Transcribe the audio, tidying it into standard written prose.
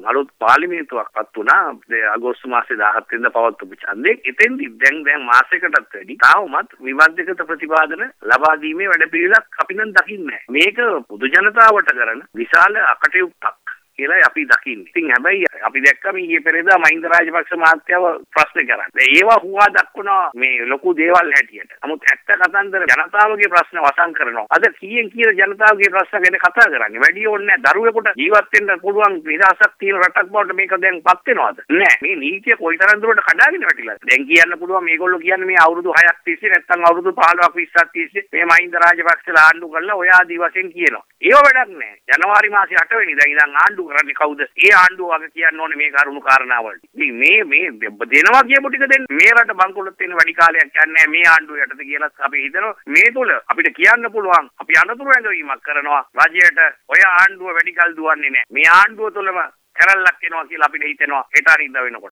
අලුත් පාර්ලිමේන්තුවක්පත් වුණා අගෝස්තු මාසේ 17 වෙනිදා පවත්වපු ඡන්දේ. එතෙන්දි දැන් මාසයකටත් වැඩි තාමත් විවාදිත ප්‍රතිපාදන ලබා දීමේ වැඩපිළිවෙලක් අපි නම් දකින්නේ නැහැ. මේක පොදු ජනතාවට කරන විශාල අකටයුත්තක් කියලා අපි දකින්නේ. ඉතින් හැබැයි අපි දැක්කම ඊයේ පෙරේදා මහින්ද රාජපක්ෂ මහත්තයව ප්‍රශ්න කරන්නේ. ඒවා හුවා දක්වනවා මේ ලොකු දේවල් හැටියට. නමුත් ඇත්ත කතන්දර ජනතාවගේ ප්‍රශ්න වසන් කරනවා. අද කීයෙන් කීය ජනතාවගේ ප්‍රශ්න ගැන කතා කරන්නේ. වැඩි ඕනේ නැහැ. දරුවෙකුට ජීවත් වෙන්න පුළුවන් විලාසක් තියෙන රටක් බවට මේක දැන්පත් වෙනවද? නෑ. මේ නීතිය කොයිතරම් දුරට කඩාගෙන වැටිලාද? දැන් කියන්න පුළුවන් මේගොල්ලෝ කියන්නේ මේ අවුරුදු 6ක් තිස්සේ නැත්නම් අවුරුදු 15ක් 20ක් තිස්සේ මේ මහින්ද රාජපක්ෂලා ආණ්ඩු කරලා ඔය ආදි වශයෙන් කියනවා. ඒව වැඩක් නෑ. ජනවාරි මාසේ 8 වෙනිදා ඉඳන් ආණ්ඩු කරන්නේ කවුද? ඒ ආණ්ඩුව වගේ කියන්න ඕනේ මේ කරුණු කාරණාවලට. ඉතින් මේ දෙනවා කියපු ටික දෙන්න මේ රට බංකොලොත් වෙන වැඩි කාලයක් යන්නේ මේ ආණ්ඩුව යටතේ කියලා අපි හිතනවා. මේ තුල අපිට කියන්න පුළුවන් අපි අනතුරු ඇඟවීමක් කරනවා. රජයට ඔය ආණ්ඩුව වැඩි කල් දුවන්නේ නැහැ. මේ ආණ්ඩුව තුලම කරල්ලක් එනවා කියලා අපිට හිතෙනවා හෙට අනිද්දා වෙනකොට.